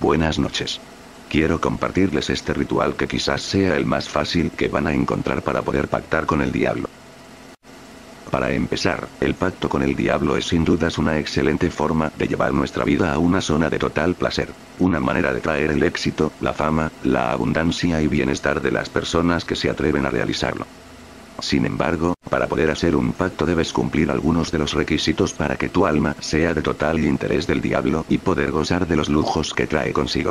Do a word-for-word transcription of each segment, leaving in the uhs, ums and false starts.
Buenas noches. Quiero compartirles este ritual que quizás sea el más fácil que van a encontrar para poder pactar con el diablo. Para empezar, el pacto con el diablo es sin dudas una excelente forma de llevar nuestra vida a una zona de total placer. Una manera de traer el éxito, la fama, la abundancia y bienestar de las personas que se atreven a realizarlo. Sin embargo, para poder hacer un pacto debes cumplir algunos de los requisitos para que tu alma sea de total interés del diablo y poder gozar de los lujos que trae consigo.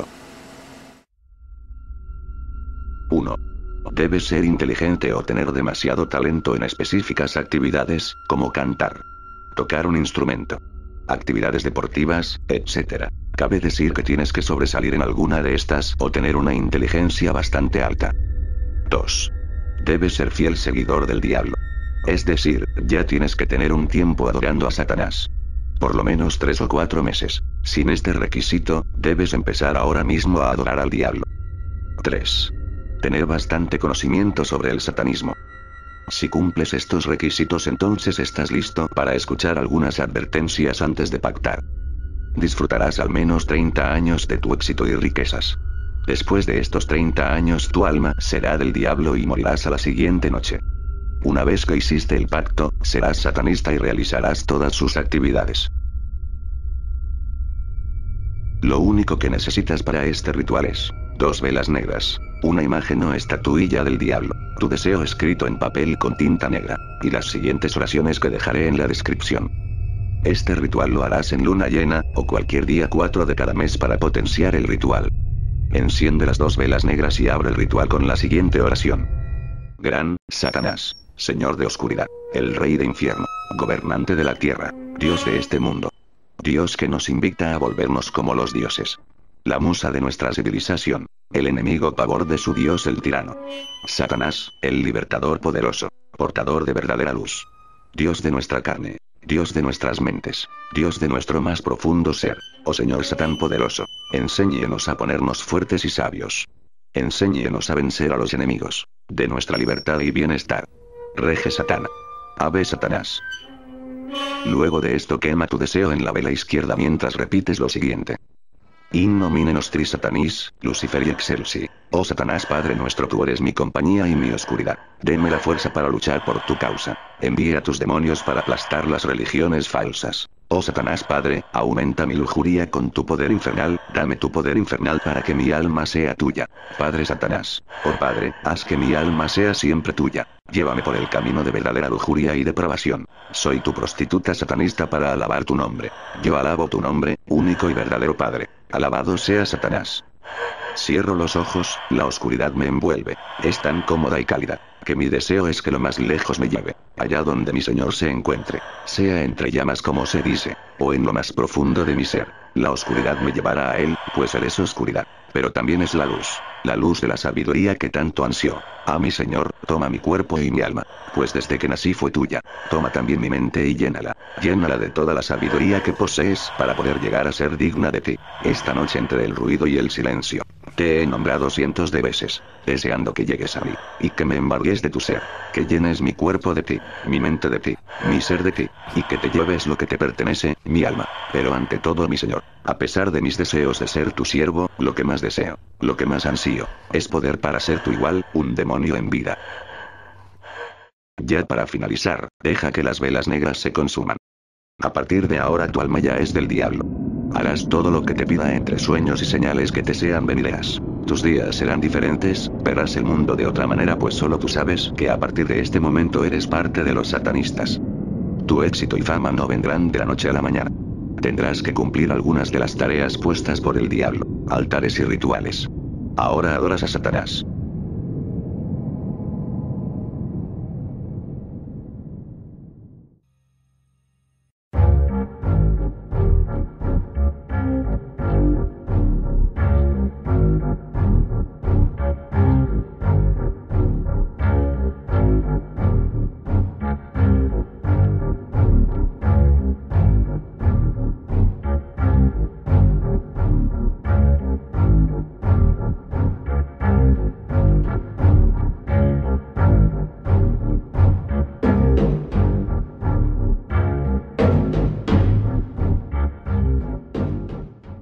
uno. Debes ser inteligente o tener demasiado talento en específicas actividades, como cantar, tocar un instrumento, actividades deportivas, etcétera. Cabe decir que tienes que sobresalir en alguna de estas o tener una inteligencia bastante alta. dos. Debes ser fiel seguidor del diablo. Es decir, ya tienes que tener un tiempo adorando a Satanás. Por lo menos tres o cuatro meses. Sin este requisito, debes empezar ahora mismo a adorar al diablo. tres. Tener bastante conocimiento sobre el satanismo. Si cumples estos requisitos, entonces estás listo para escuchar algunas advertencias antes de pactar. Disfrutarás al menos treinta años de tu éxito y riquezas. Después de estos treinta años tu alma será del diablo y morirás a la siguiente noche. Una vez que hiciste el pacto, serás satanista y realizarás todas sus actividades. Lo único que necesitas para este ritual es dos velas negras, una imagen o estatuilla del diablo, tu deseo escrito en papel con tinta negra, y las siguientes oraciones que dejaré en la descripción. Este ritual lo harás en luna llena, o cualquier día cuatro de cada mes para potenciar el ritual. Enciende las dos velas negras y abre el ritual con la siguiente oración. Gran Satanás, Señor de oscuridad, el Rey de infierno, gobernante de la tierra, Dios de este mundo. Dios que nos invita a volvernos como los dioses. La musa de nuestra civilización, el enemigo pavor de su Dios el tirano. Satanás, el libertador poderoso, portador de verdadera luz. Dios de nuestra carne, Dios de nuestras mentes, Dios de nuestro más profundo ser, oh Señor Satán poderoso, enséñenos a ponernos fuertes y sabios. Enséñenos a vencer a los enemigos de nuestra libertad y bienestar. Rege Satán. Ave Satanás. Luego de esto quema tu deseo en la vela izquierda mientras repites lo siguiente. In nomine nostri Satanis, Luciferi excelsi. Oh Satanás Padre nuestro, tú eres mi compañía y mi oscuridad. Denme la fuerza para luchar por tu causa. Envía a tus demonios para aplastar las religiones falsas. Oh Satanás Padre, aumenta mi lujuria con tu poder infernal, dame tu poder infernal para que mi alma sea tuya. Padre Satanás, oh Padre, haz que mi alma sea siempre tuya. Llévame por el camino de verdadera lujuria y depravación. Soy tu prostituta satanista para alabar tu nombre. Yo alabo tu nombre, único y verdadero Padre. Alabado sea Satanás. Cierro los ojos, la oscuridad me envuelve. Es tan cómoda y cálida, que mi deseo es que lo más lejos me lleve, allá donde mi Señor se encuentre, sea entre llamas como se dice, o en lo más profundo de mi ser. La oscuridad me llevará a Él, pues Él es oscuridad, pero también es la luz, la luz de la sabiduría que tanto ansió. Ah, mi Señor, toma mi cuerpo y mi alma, pues desde que nací fue tuya. Toma también mi mente y llénala, llénala de toda la sabiduría que posees para poder llegar a ser digna de ti. Esta noche entre el ruido y el silencio, te he nombrado cientos de veces, deseando que llegues a mí, y que me embargues de tu ser, que llenes mi cuerpo de ti, mi mente de ti, mi ser de ti, y que te lleves lo que te pertenece, mi alma. Pero ante todo, mi Señor, a pesar de mis deseos de ser tu siervo, lo que más deseo, lo que más ansío, es poder para ser tu igual, un demonio en vida. Ya para finalizar, deja que las velas negras se consuman. A partir de ahora tu alma ya es del diablo. Harás todo lo que te pida entre sueños y señales que te sean venideras. Tus días serán diferentes, verás el mundo de otra manera, pues solo tú sabes que a partir de este momento eres parte de los satanistas. Tu éxito y fama no vendrán de la noche a la mañana. Tendrás que cumplir algunas de las tareas puestas por el diablo, altares y rituales. Ahora adoras a Satanás.